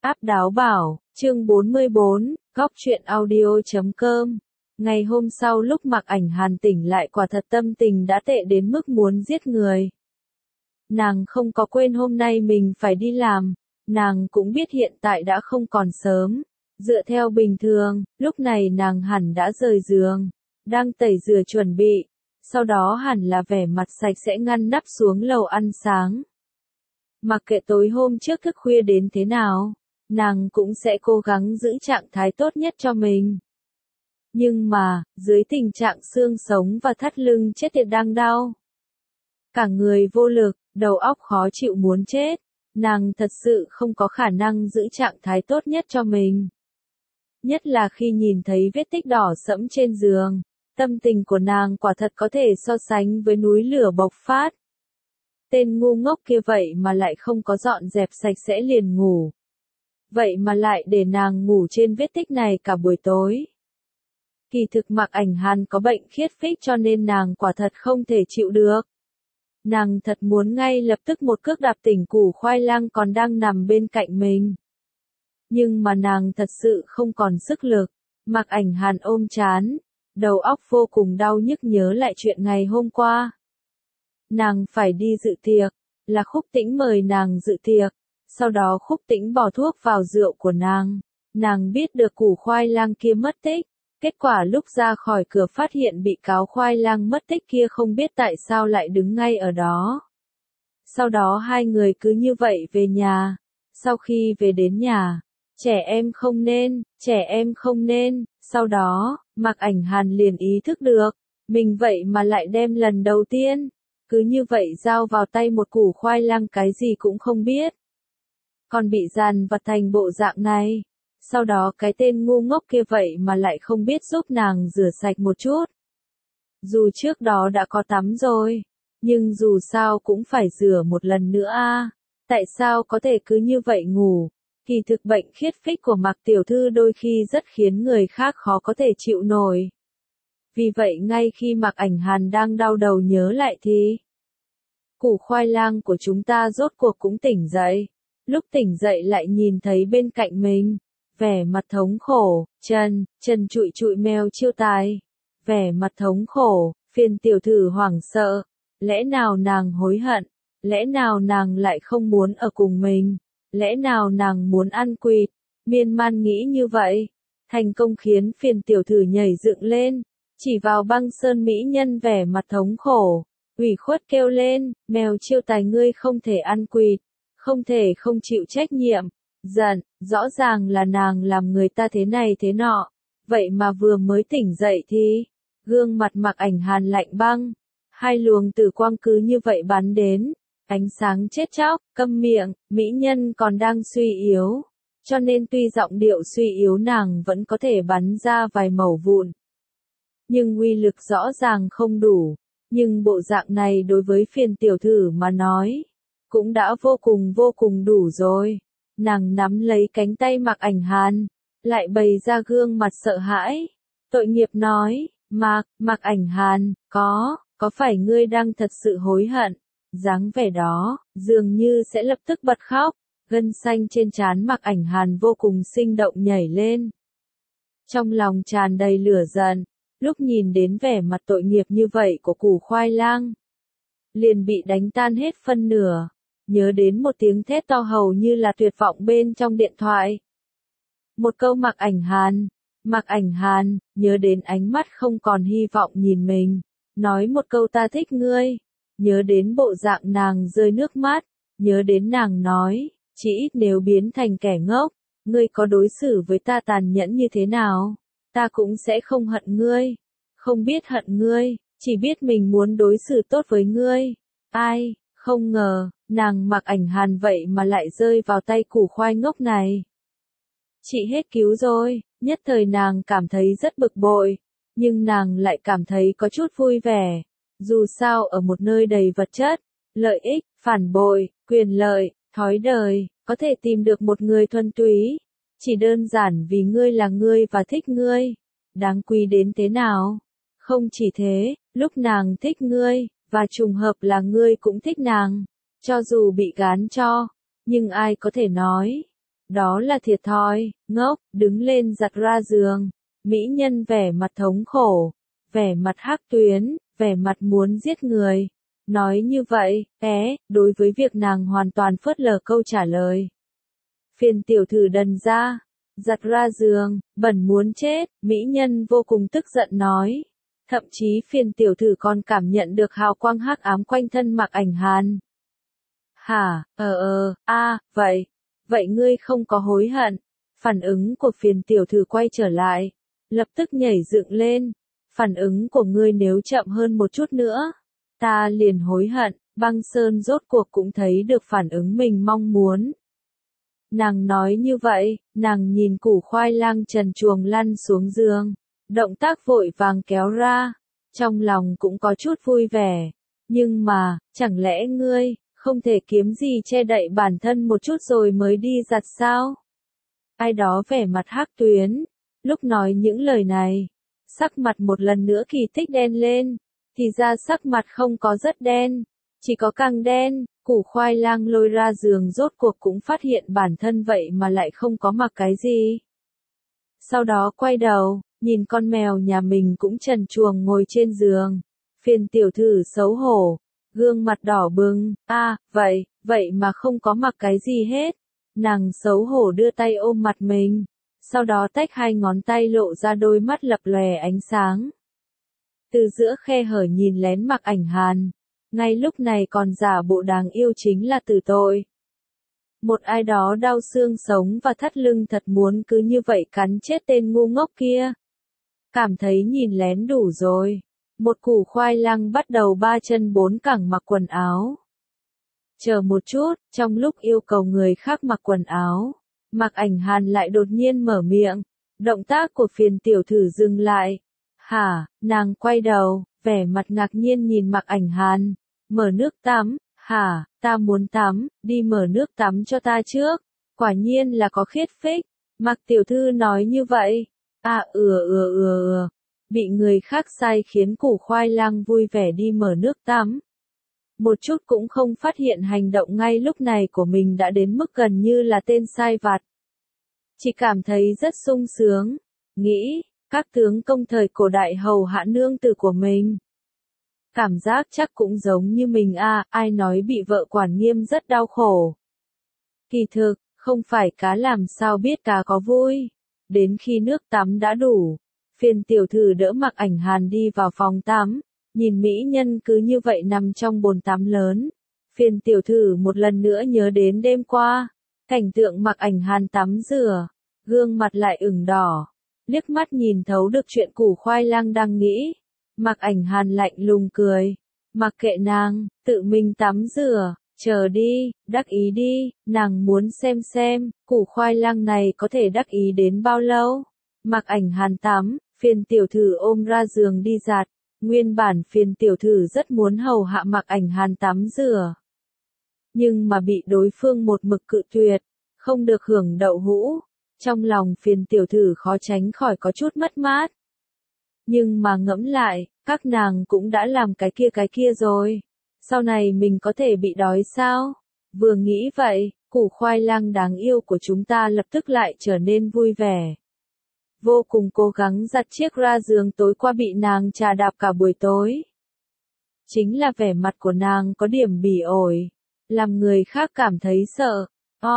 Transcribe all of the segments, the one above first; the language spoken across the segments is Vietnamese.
Áp đáo bảo, chương 44, góc truyện audio.com. Ngày hôm sau lúc Mạc Ảnh Hàn tỉnh lại quả thật tâm tình đã tệ đến mức muốn giết người. Nàng không có quên hôm nay mình phải đi làm, nàng cũng biết hiện tại đã không còn sớm. Dựa theo bình thường, lúc này nàng hẳn đã rời giường, đang tẩy rửa chuẩn bị, sau đó hẳn là vẻ mặt sạch sẽ ngăn nắp xuống lầu ăn sáng. Mặc kệ tối hôm trước thức khuya đến thế nào, nàng cũng sẽ cố gắng giữ trạng thái tốt nhất cho mình. Nhưng mà, dưới tình trạng xương sống và thắt lưng chết tiệt đang đau, cả người vô lực, đầu óc khó chịu muốn chết, nàng thật sự không có khả năng giữ trạng thái tốt nhất cho mình. Nhất là khi nhìn thấy vết tích đỏ sẫm trên giường, tâm tình của nàng quả thật có thể so sánh với núi lửa bộc phát. Tên ngu ngốc kia vậy mà lại không có dọn dẹp sạch sẽ liền ngủ. Vậy mà lại để nàng ngủ trên vết tích này cả buổi tối. Kỳ thực Mạc Ảnh Hàn có bệnh khiết phích cho nên nàng quả thật không thể chịu được. Nàng thật muốn ngay lập tức một cước đạp tỉnh củ khoai lang còn đang nằm bên cạnh mình. Nhưng mà nàng thật sự không còn sức lực. Mạc Ảnh Hàn ôm trán, đầu óc vô cùng đau nhức nhớ lại chuyện ngày hôm qua. Nàng phải đi dự tiệc, là Khúc Tĩnh mời nàng dự tiệc, sau đó Khúc Tĩnh bỏ thuốc vào rượu của nàng. Nàng biết được củ khoai lang kia mất tích, kết quả lúc ra khỏi cửa phát hiện bị cáo khoai lang mất tích kia không biết tại sao lại đứng ngay ở đó. Sau đó hai người cứ như vậy về nhà, sau khi về đến nhà, trẻ em không nên, sau đó, Mạc Ảnh Hàn liền ý thức được, mình vậy mà lại đem lần đầu tiên, cứ như vậy giao vào tay một củ khoai lang cái gì cũng không biết. Còn bị dàn vặt thành bộ dạng này, sau đó cái tên ngu ngốc kia vậy mà lại không biết giúp nàng rửa sạch một chút. Dù trước đó đã có tắm rồi, nhưng dù sao cũng phải rửa một lần nữa a. Tại sao có thể cứ như vậy ngủ? Kỳ thực bệnh khiết phích của Mạc tiểu thư đôi khi rất khiến người khác khó có thể chịu nổi. Vì vậy ngay khi Mạc Ảnh Hàn đang đau đầu nhớ lại thì củ khoai lang của chúng ta rốt cuộc cũng tỉnh dậy. Lúc tỉnh dậy lại nhìn thấy bên cạnh mình, vẻ mặt thống khổ, Trần trụi trụi mèo chiêu tài. Vẻ mặt thống khổ, phiền tiểu thư hoảng sợ. Lẽ nào nàng hối hận? Lẽ nào nàng lại không muốn ở cùng mình? Lẽ nào nàng muốn ăn quỵt? Miên man nghĩ như vậy, thành công khiến phiền tiểu thư nhảy dựng lên, chỉ vào Băng Sơn mỹ nhân vẻ mặt thống khổ, ủy khuất kêu lên, mèo chiêu tài ngươi không thể ăn quỵt, không thể không chịu trách nhiệm. Giận, rõ ràng là nàng làm người ta thế này thế nọ, vậy mà vừa mới tỉnh dậy thì, gương mặt Mạc Ảnh Hàn lạnh băng, hai luồng tử quang cứ như vậy bắn đến, ánh sáng chết chóc, câm miệng, mỹ nhân còn đang suy yếu, cho nên tuy giọng điệu suy yếu nàng vẫn có thể bắn ra vài mẩu vụn. Nhưng uy lực rõ ràng không đủ, nhưng bộ dạng này đối với phiền tiểu thư mà nói, cũng đã vô cùng đủ rồi. Nàng nắm lấy cánh tay Mạc Ảnh Hàn, lại bày ra gương mặt sợ hãi, tội nghiệp nói, Mạc Ảnh Hàn, có phải ngươi đang thật sự hối hận? Dáng vẻ đó, dường như sẽ lập tức bật khóc, gân xanh trên trán Mạc Ảnh Hàn vô cùng sinh động nhảy lên. Trong lòng tràn đầy lửa giận, lúc nhìn đến vẻ mặt tội nghiệp như vậy của củ khoai lang, liền bị đánh tan hết phân nửa. Nhớ đến một tiếng thét to hầu như là tuyệt vọng bên trong điện thoại. Một câu Mạc Ảnh Hàn, nhớ đến ánh mắt không còn hy vọng nhìn mình, nói một câu ta thích ngươi, nhớ đến bộ dạng nàng rơi nước mắt, nhớ đến nàng nói, chỉ ít nếu biến thành kẻ ngốc, ngươi có đối xử với ta tàn nhẫn như thế nào, ta cũng sẽ không hận ngươi, không biết hận ngươi, chỉ biết mình muốn đối xử tốt với ngươi. Ai, không ngờ, nàng Mạc Ảnh Hàn vậy mà lại rơi vào tay củ khoai ngốc này. Chị hết cứu rồi, nhất thời nàng cảm thấy rất bực bội, nhưng nàng lại cảm thấy có chút vui vẻ. Dù sao ở một nơi đầy vật chất, lợi ích, phản bội, quyền lợi, thói đời, có thể tìm được một người thuần túy, chỉ đơn giản vì ngươi là ngươi và thích ngươi, đáng quý đến thế nào. Không chỉ thế, lúc nàng thích ngươi, và trùng hợp là ngươi cũng thích nàng, cho dù bị gán cho, nhưng ai có thể nói, Đó là thiệt thòi, ngốc, đứng lên giặt ra giường. Mỹ nhân vẻ mặt thống khổ, vẻ mặt hắc tuyến, vẻ mặt muốn giết người. Nói như vậy, đối với việc nàng hoàn toàn phớt lờ câu trả lời. Phiền tiểu thử đần ra, giặt ra giường, bẩn muốn chết, mỹ nhân vô cùng tức giận nói. Thậm chí phiền tiểu thử còn cảm nhận được hào quang hắc ám quanh thân Mạc Ảnh Hàn. Hả, vậy ngươi không có hối hận. Phản ứng của phiền tiểu thử quay trở lại, lập tức nhảy dựng lên. Phản ứng của ngươi nếu chậm hơn một chút nữa, ta liền hối hận. Băng Sơn rốt cuộc cũng thấy được phản ứng mình mong muốn. Nàng nói như vậy, nàng nhìn củ khoai lang trần truồng lăn xuống giường, động tác vội vàng kéo ra, trong lòng cũng có chút vui vẻ. Nhưng mà, chẳng lẽ ngươi không thể kiếm gì che đậy bản thân một chút rồi mới đi giặt sao? Ai đó vẻ mặt hắc tuyến, lúc nói những lời này, sắc mặt một lần nữa kỳ tích đen lên, thì ra sắc mặt không có rất đen, chỉ có càng đen. Củ khoai lang lôi ra giường rốt cuộc cũng phát hiện bản thân vậy mà lại không có mặc cái gì. Sau đó quay đầu, nhìn con mèo nhà mình cũng trần truồng ngồi trên giường. Phiền tiểu thử xấu hổ, gương mặt đỏ bừng, vậy mà không có mặc cái gì hết. Nàng xấu hổ đưa tay ôm mặt mình, sau đó tách hai ngón tay lộ ra đôi mắt lập lòe ánh sáng. Từ giữa khe hở nhìn lén Mạc Ảnh Hàn. Ngay lúc này còn giả bộ đáng yêu chính là Tử Tội. Một ai đó đau xương sống và thắt lưng thật muốn cứ như vậy cắn chết tên ngu ngốc kia. Cảm thấy nhìn lén đủ rồi. Một củ khoai lang bắt đầu ba chân bốn cẳng mặc quần áo. Chờ một chút, trong lúc yêu cầu người khác mặc quần áo, Mạc Ảnh Hàn lại đột nhiên mở miệng. Động tác của phiền tiểu thử dừng lại. Hả, nàng quay đầu, vẻ mặt ngạc nhiên nhìn Mạc Ảnh Hàn. Mở nước tắm, hả, ta muốn tắm, đi mở nước tắm cho ta trước. Quả nhiên là có khiết phích. Mạc tiểu thư nói như vậy. Bị người khác sai khiến củ khoai lang vui vẻ đi mở nước tắm. Một chút cũng không phát hiện hành động ngay lúc này của mình đã đến mức gần như là tên sai vặt. Chỉ cảm thấy rất sung sướng. Nghĩ, các tướng công thời cổ đại hầu hạ nương tử của mình. Cảm giác chắc cũng giống như mình ai nói bị vợ quản nghiêm rất đau khổ. Kỳ thực, không phải cá làm sao biết cá có vui. Đến khi nước tắm đã đủ, phiền tiểu thử đỡ Mạc Ảnh Hàn đi vào phòng tắm, nhìn mỹ nhân cứ như vậy nằm trong bồn tắm lớn. Phiền tiểu thử một lần nữa nhớ đến đêm qua, cảnh tượng Mạc Ảnh Hàn tắm rửa, gương mặt lại ửng đỏ, liếc mắt nhìn thấu được chuyện củ khoai lang đang nghĩ. Mạc Ảnh Hàn lạnh lùng cười, mặc kệ nàng, tự mình tắm rửa, chờ đi, đắc ý đi, nàng muốn xem, củ khoai lang này có thể đắc ý đến bao lâu. Mạc Ảnh Hàn tắm, phiền tiểu thử ôm ra giường đi giặt, nguyên bản phiền tiểu thử rất muốn hầu hạ Mạc Ảnh Hàn tắm rửa. Nhưng mà bị đối phương một mực cự tuyệt, không được hưởng đậu hũ, trong lòng phiền tiểu thử khó tránh khỏi có chút mất mát. Nhưng mà ngẫm lại, các nàng cũng đã làm cái kia rồi. Sau này mình có thể bị đói sao? Vừa nghĩ vậy, củ khoai lang đáng yêu của chúng ta lập tức lại trở nên vui vẻ. Vô cùng cố gắng giặt chiếc ra giường tối qua bị nàng chà đạp cả buổi tối. Chính là vẻ mặt của nàng có điểm bỉ ổi, làm người khác cảm thấy sợ.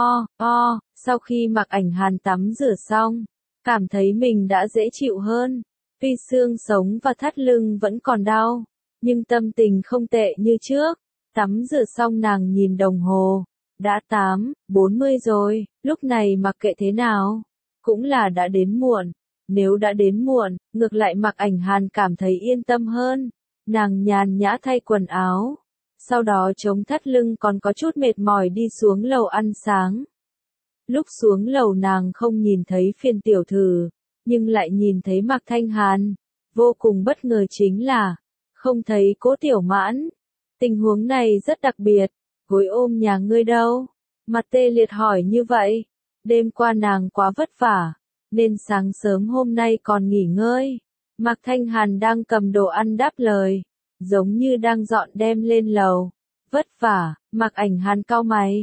Sau khi Mạc Ảnh Hàn tắm rửa xong, cảm thấy mình đã dễ chịu hơn. Tuy xương sống và thắt lưng vẫn còn đau, nhưng tâm tình không tệ như trước. Tắm rửa xong nàng nhìn đồng hồ, đã 8:40 rồi, lúc này mặc kệ thế nào, cũng là đã đến muộn. Nếu đã đến muộn, ngược lại Mạc Ảnh Hàn cảm thấy yên tâm hơn. Nàng nhàn nhã thay quần áo, sau đó chống thắt lưng còn có chút mệt mỏi đi xuống lầu ăn sáng. Lúc xuống lầu nàng không nhìn thấy phiền tiểu thử, nhưng lại nhìn thấy Mạc Thanh Hàn. Vô cùng bất ngờ chính là, không thấy Cố Tiểu Mãn. Tình huống này rất đặc biệt, gối ôm nhà ngươi đâu? Mặt tê liệt hỏi như vậy. Đêm qua nàng quá vất vả, nên sáng sớm hôm nay còn nghỉ ngơi. Mạc Thanh Hàn đang cầm đồ ăn đáp lời, giống như đang dọn đem lên lầu. Vất vả, Mạc Ảnh Hàn cau mày.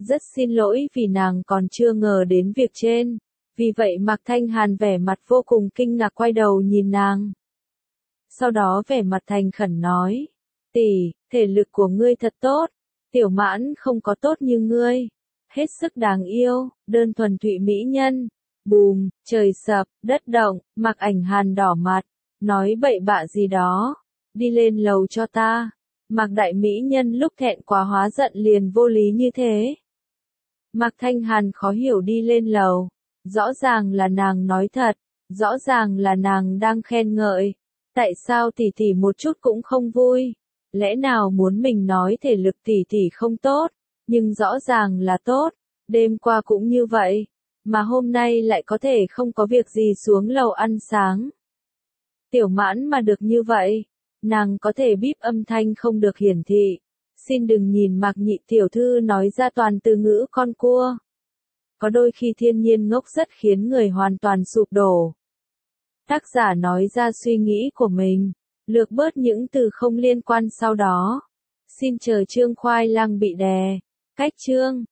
Rất xin lỗi vì nàng còn chưa ngờ đến việc trên. Vì vậy Mạc Thanh Hàn vẻ mặt vô cùng kinh ngạc quay đầu nhìn nàng. Sau đó vẻ mặt thành khẩn nói. Tỷ, thể lực của ngươi thật tốt. Tiểu Mãn không có tốt như ngươi. Hết sức đáng yêu, đơn thuần thụy mỹ nhân. Bùm, trời sập, đất động, Mạc Ảnh Hàn đỏ mặt. Nói bậy bạ gì đó. Đi lên lầu cho ta. Mạc đại mỹ nhân lúc thẹn quá hóa giận liền vô lý như thế. Mạc Thanh Hàn khó hiểu đi lên lầu. Rõ ràng là nàng nói thật. Rõ ràng là nàng đang khen ngợi. Tại sao tỷ tỷ một chút cũng không vui? Lẽ nào muốn mình nói thể lực tỷ tỷ không tốt? Nhưng rõ ràng là tốt. Đêm qua cũng như vậy. Mà hôm nay lại có thể không có việc gì xuống lầu ăn sáng. Tiểu Mãn mà được như vậy. Nàng có thể bíp âm thanh không được hiển thị. Xin đừng nhìn Mạc nhị tiểu thư nói ra toàn từ ngữ con cua. Có đôi khi thiên nhiên ngốc rất khiến người hoàn toàn sụp đổ. Tác giả nói ra suy nghĩ của mình, lược bớt những từ không liên quan sau đó. Xin chờ chương khoai lang bị đè. Cách chương